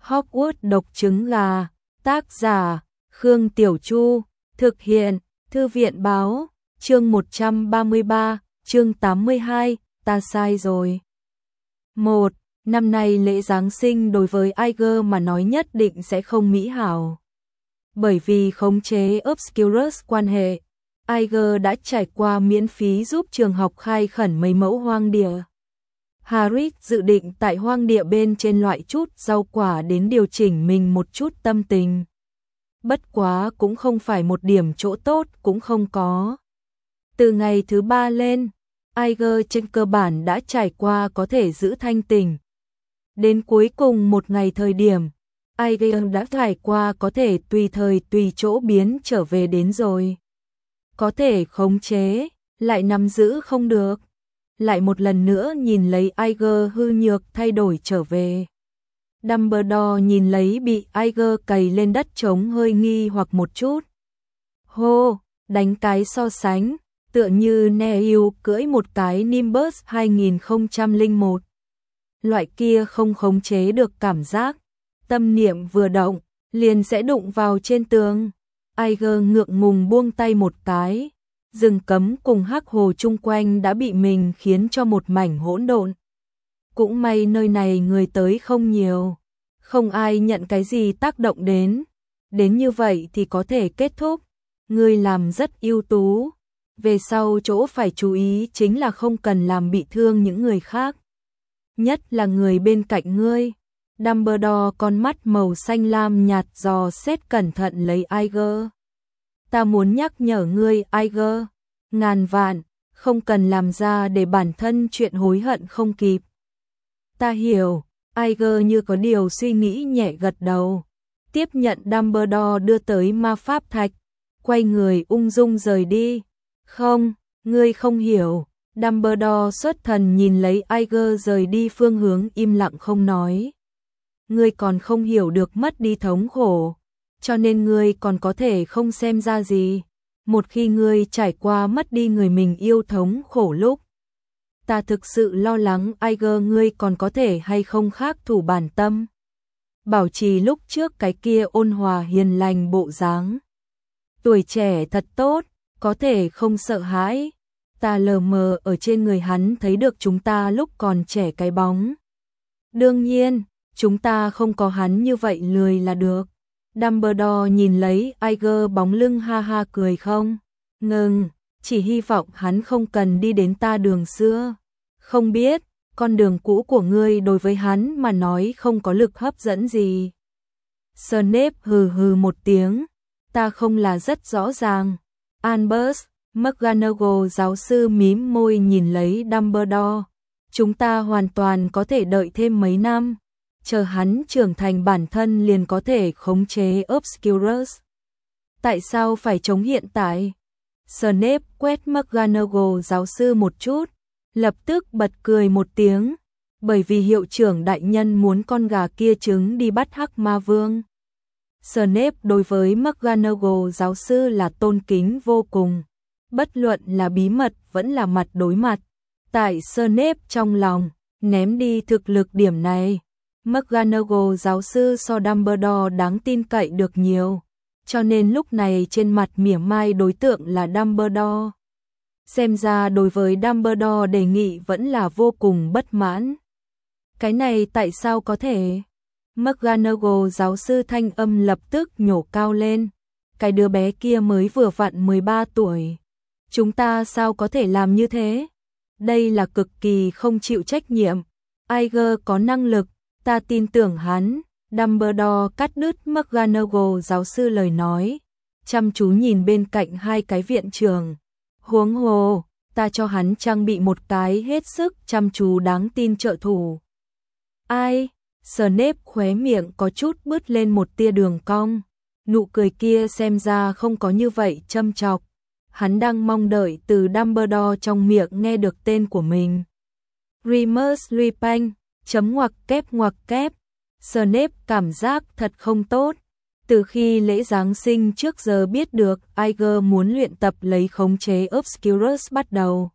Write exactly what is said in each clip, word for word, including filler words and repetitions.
Hogwarts độc trứng gà, tác giả, Khương Tiểu Chu, thực hiện, Thư viện báo, chương một trăm ba mươi ba, chương tám mươi hai, ta sai rồi. một. Năm nay lễ Giáng sinh đối với Iger mà nói nhất định sẽ không mỹ hảo. Bởi vì khống chế Obscurus quan hệ, Iger đã trải qua miễn phí giúp trường học khai khẩn mấy mẫu hoang địa. Harry dự định tại hoang địa bên trên loại chút rau quả đến điều chỉnh mình một chút tâm tình. Bất quá cũng không phải một điểm chỗ tốt cũng không có. Từ ngày thứ ba lên, Iger trên cơ bản đã trải qua có thể giữ thanh tỉnh. Đến cuối cùng một ngày thời điểm, Iger đã trải qua có thể tùy thời tùy chỗ biến trở về đến rồi. Có thể khống chế, lại nắm giữ không được. Lại một lần nữa nhìn lấy Iger hư nhược thay đổi trở về. Dumbledore nhìn lấy bị Iger cày lên đất trống hơi nghi hoặc một chút. Hô, đánh cái so sánh, tựa như Neville cưỡi một cái Nimbus hai không không một. Loại kia không khống chế được cảm giác, tâm niệm vừa động, liền sẽ đụng vào trên tường. Iger ngượng ngùng buông tay một cái, rừng cấm cùng hắc hồ chung quanh đã bị mình khiến cho một mảnh hỗn độn. Cũng may nơi này người tới không nhiều, không ai nhận cái gì tác động đến. Đến như vậy thì có thể kết thúc. Ngươi làm rất ưu tú. Về sau chỗ phải chú ý chính là không cần làm bị thương những người khác. Nhất là người bên cạnh ngươi. Dumbledore con mắt màu xanh lam nhạt dò xét cẩn thận lấy Iger. Ta muốn nhắc nhở ngươi Iger, ngàn vạn, không cần làm ra để bản thân chuyện hối hận không kịp. Ta hiểu, Iger như có điều suy nghĩ nhẹ gật đầu. Tiếp nhận Dumbledore đưa tới ma pháp thạch, quay người ung dung rời đi. Không, ngươi không hiểu. Dumbledore xuất thần nhìn lấy Iger rời đi phương hướng im lặng không nói. Ngươi còn không hiểu được mất đi thống khổ, cho nên ngươi còn có thể không xem ra gì. Một khi ngươi trải qua mất đi người mình yêu thống khổ lúc, ta thực sự lo lắng Iger ngươi còn có thể hay không khác thủ bản tâm. Bảo trì lúc trước cái kia ôn hòa hiền lành bộ dáng. Tuổi trẻ thật tốt, có thể không sợ hãi. Ta lờ mờ ở trên người hắn thấy được chúng ta lúc còn trẻ cái bóng. Đương nhiên, chúng ta không có hắn như vậy lười là được. Dumbledore nhìn lấy Iger bóng lưng ha ha cười không. Ngừng, chỉ hy vọng hắn không cần đi đến ta đường xưa. Không biết, con đường cũ của ngươi đối với hắn mà nói không có lực hấp dẫn gì. Snape hừ hừ một tiếng. Ta không là rất rõ ràng. Albus McGonagall giáo sư mím môi nhìn lấy Dumbledore. Chúng ta hoàn toàn có thể đợi thêm mấy năm. Chờ hắn trưởng thành bản thân liền có thể khống chế Obscurus. Tại sao phải chống hiện tại? Snape quét McGonagall giáo sư một chút, lập tức bật cười một tiếng. Bởi vì hiệu trưởng đại nhân muốn con gà kia trứng đi bắt Hắc Ma Vương. Snape đối với McGonagall giáo sư là tôn kính vô cùng. Bất luận là bí mật vẫn là mặt đối mặt. Tại Snape trong lòng, ném đi thực lực điểm này. McGonagall giáo sư so Dumbledore đáng tin cậy được nhiều. Cho nên lúc này trên mặt mỉa mai đối tượng là Dumbledore. Xem ra đối với Dumbledore đề nghị vẫn là vô cùng bất mãn. Cái này tại sao có thể? McGonagall giáo sư thanh âm lập tức nhổ cao lên. Cái đứa bé kia mới vừa vặn mười ba tuổi. Chúng ta sao có thể làm như thế? Đây là cực kỳ không chịu trách nhiệm. Iger có năng lực, ta tin tưởng hắn. Dumbledore cắt đứt McGonagall giáo sư lời nói, chăm chú nhìn bên cạnh hai cái viện trưởng. Huống hồ, ta cho hắn trang bị một cái hết sức chăm chú đáng tin trợ thủ. Ai? Snape khóe miệng có chút bứt lên một tia đường cong. Nụ cười kia xem ra không có như vậy châm chọc. Hắn đang mong đợi từ Dumbledore trong miệng nghe được tên của mình. Remus Lupin, chấm ngoặc kép ngoặc kép. Snape cảm giác thật không tốt. Từ khi lễ Giáng sinh trước giờ biết được Iger muốn luyện tập lấy khống chế Obscurus bắt đầu.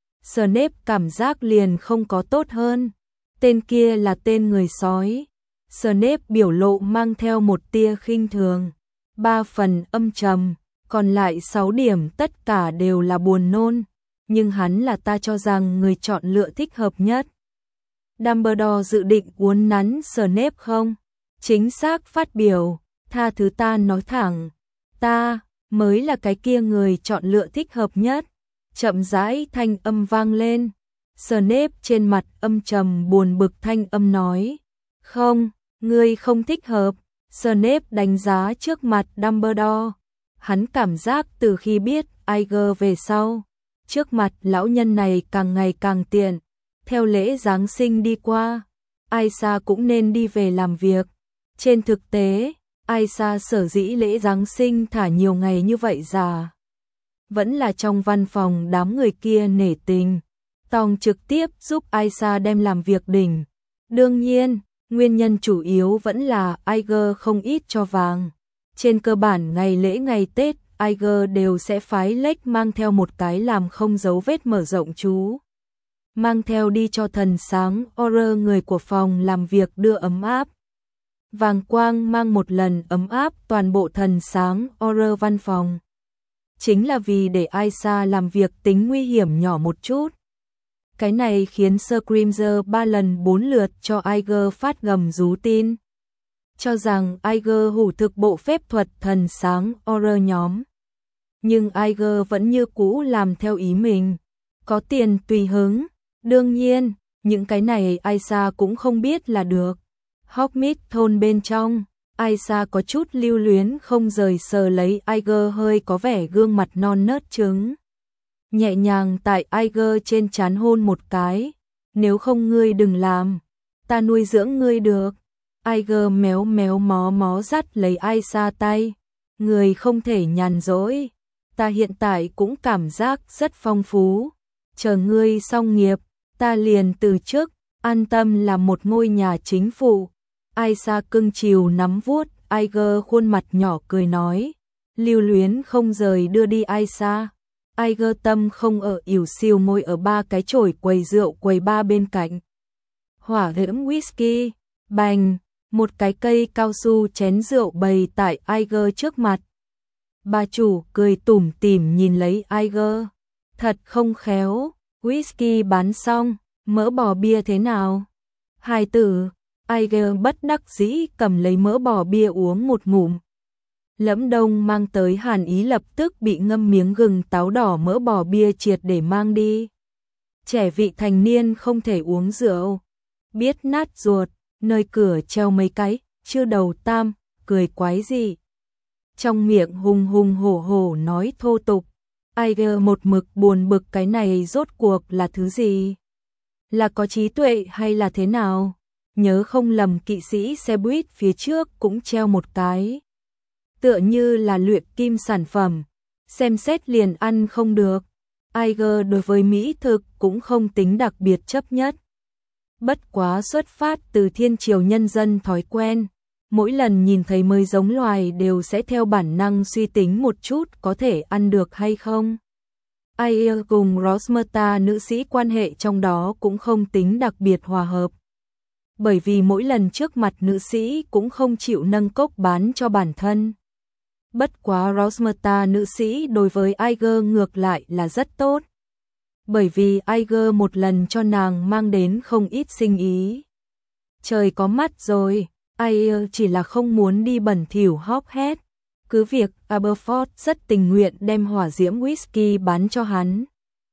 Snape cảm giác liền không có tốt hơn. Tên kia là tên người sói. Snape biểu lộ mang theo một tia khinh thường. Ba phần âm trầm, còn lại sáu điểm tất cả đều là buồn nôn. Nhưng hắn là ta cho rằng người chọn lựa thích hợp nhất. Dumbledore dự định uốn nắn Snape không? Chính xác phát biểu, tha thứ ta nói thẳng. Ta mới là cái kia người chọn lựa thích hợp nhất. Chậm rãi thanh âm vang lên. Snape trên mặt âm trầm buồn bực thanh âm nói. Không, ngươi không thích hợp. Snape đánh giá trước mặt Dumbledore. Hắn cảm giác từ khi biết Iger về sau, trước mặt lão nhân này càng ngày càng tiện. Theo lễ Giáng sinh đi qua, Aisha cũng nên đi về làm việc. Trên thực tế, Aisha sở dĩ lễ Giáng sinh thả nhiều ngày như vậy già, vẫn là trong văn phòng đám người kia nể tình. Tòng trực tiếp giúp Aisha đem làm việc đỉnh. Đương nhiên, nguyên nhân chủ yếu vẫn là Iger không ít cho vàng. Trên cơ bản ngày lễ ngày Tết, Iger đều sẽ phái Lệch mang theo một cái làm không dấu vết mở rộng chú. Mang theo đi cho thần sáng Auror người của phòng làm việc đưa ấm áp. Vàng quang mang một lần ấm áp toàn bộ thần sáng Auror văn phòng. Chính là vì để Aisha làm việc tính nguy hiểm nhỏ một chút. Cái này khiến Scrimger ba lần bốn lượt cho Iger phát gầm rú tin. Cho rằng Iger hủ thực bộ phép thuật thần sáng Auror nhóm. Nhưng Iger vẫn như cũ làm theo ý mình. Có tiền tùy hứng. Đương nhiên, những cái này Aisha cũng không biết là được. Hogsmeade thôn bên trong, Aisha có chút lưu luyến không rời sờ lấy Iger hơi có vẻ gương mặt non nớt trứng. Nhẹ nhàng tại Iger trên trán hôn một cái. Nếu không ngươi đừng làm, ta nuôi dưỡng ngươi được. Iger méo méo mó mó dắt lấy Aisha tay. Người không thể nhàn rỗi. Ta hiện tại cũng cảm giác rất phong phú. Chờ ngươi xong nghiệp, ta liền từ chức, an tâm làm một ngôi nhà chính phủ. Aisha cưng chiều nắm vuốt Iger khuôn mặt nhỏ cười nói. Lưu luyến không rời đưa đi Aisha. Iger tâm không ở ỉu xìu ngồi ở ba cái chổi quầy rượu quầy ba bên cạnh. Hỏa diễm whisky, bành, một cái cây cao su chén rượu bày tại Iger trước mặt. Bà chủ cười tủm tỉm nhìn lấy Iger. Thật không khéo, whisky bán xong, mỡ bò bia thế nào? Hài tử, Iger bất đắc dĩ cầm lấy mỡ bò bia uống một ngụm. Lẫm Đông mang tới hàn ý lập tức bị ngâm miếng gừng táo đỏ mỡ bò bia triệt để mang đi. Trẻ vị thành niên không thể uống rượu. Biết nát ruột, nơi cửa treo mấy cái, chưa đầu tam, cười quái gì. Trong miệng hùng hùng hổ hổ nói thô tục. Iger một mực buồn bực cái này rốt cuộc là thứ gì? Là có trí tuệ hay là thế nào? Nhớ không lầm kỵ sĩ xe buýt phía trước cũng treo một cái. Tựa như là luyện kim sản phẩm, xem xét liền ăn không được. Iger đối với mỹ thực cũng không tính đặc biệt chấp nhất. Bất quá xuất phát từ thiên triều nhân dân thói quen, mỗi lần nhìn thấy mới giống loài đều sẽ theo bản năng suy tính một chút có thể ăn được hay không. Iger cùng Rosmerta nữ sĩ quan hệ trong đó cũng không tính đặc biệt hòa hợp. Bởi vì mỗi lần trước mặt nữ sĩ cũng không chịu nâng cốc bán cho bản thân. Bất quá Rosmerta nữ sĩ đối với Iger ngược lại là rất tốt. Bởi vì Iger một lần cho nàng mang đến không ít sinh ý. Trời có mắt rồi, Iger chỉ là không muốn đi bẩn thỉu Hogsmeade. Cứ việc Aberforth rất tình nguyện đem hỏa diễm whisky bán cho hắn.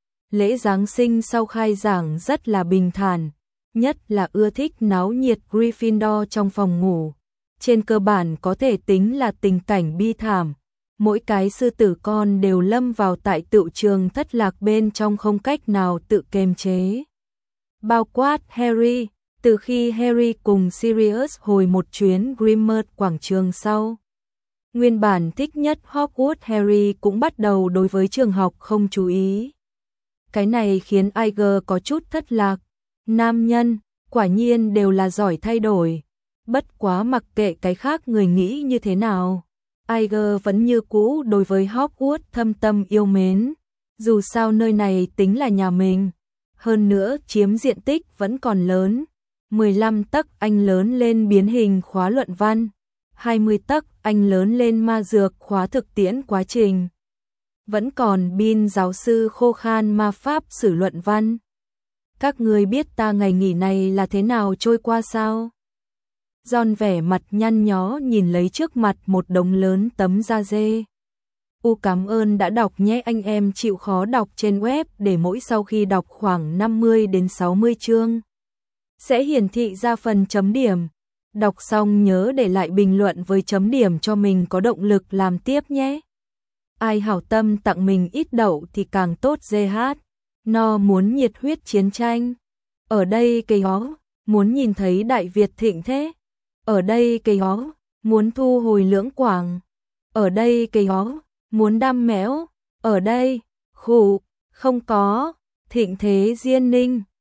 Lễ Giáng sinh sau khai giảng rất là bình thản, nhất là ưa thích náo nhiệt Gryffindor trong phòng ngủ. Trên cơ bản có thể tính là tình cảnh bi thảm. Mỗi cái sư tử con đều lâm vào tại tựu trường thất lạc bên trong không cách nào tự kiềm chế. Bao quát Harry, từ khi Harry cùng Sirius hồi một chuyến Grimmauld quảng trường sau. Nguyên bản thích nhất Hogwarts Harry cũng bắt đầu đối với trường học không chú ý. Cái này khiến Iger có chút thất lạc. Nam nhân, quả nhiên đều là giỏi thay đổi. Bất quá mặc kệ cái khác người nghĩ như thế nào, Iger vẫn như cũ đối với Hogwarts thâm tâm yêu mến. Dù sao nơi này tính là nhà mình, hơn nữa chiếm diện tích vẫn còn lớn. mười lăm tấc anh lớn lên biến hình khóa luận văn, hai mươi tấc anh lớn lên ma dược khóa thực tiễn quá trình. Vẫn còn bin giáo sư khô khan ma pháp sử luận văn. Các ngươi biết ta ngày nghỉ này là thế nào trôi qua sao? John vẻ mặt nhăn nhó nhìn lấy trước mặt một đống lớn tấm da dê. U cảm ơn đã đọc nhé, anh em chịu khó đọc trên web để mỗi sau khi đọc khoảng năm mươi đến sáu mươi chương sẽ hiển thị ra phần chấm điểm. Đọc xong nhớ để lại bình luận với chấm điểm cho mình có động lực làm tiếp nhé. Ai hảo tâm tặng mình ít đậu thì càng tốt. giê hát No muốn nhiệt huyết chiến tranh. Ở đây cây ó, muốn nhìn thấy Đại Việt thịnh thế. Ở đây cây ó, muốn thu hồi Lưỡng Quảng. Ở đây cây ó, muốn đam mẽo. Ở đây, khụ, không có, thịnh thế Diên Ninh.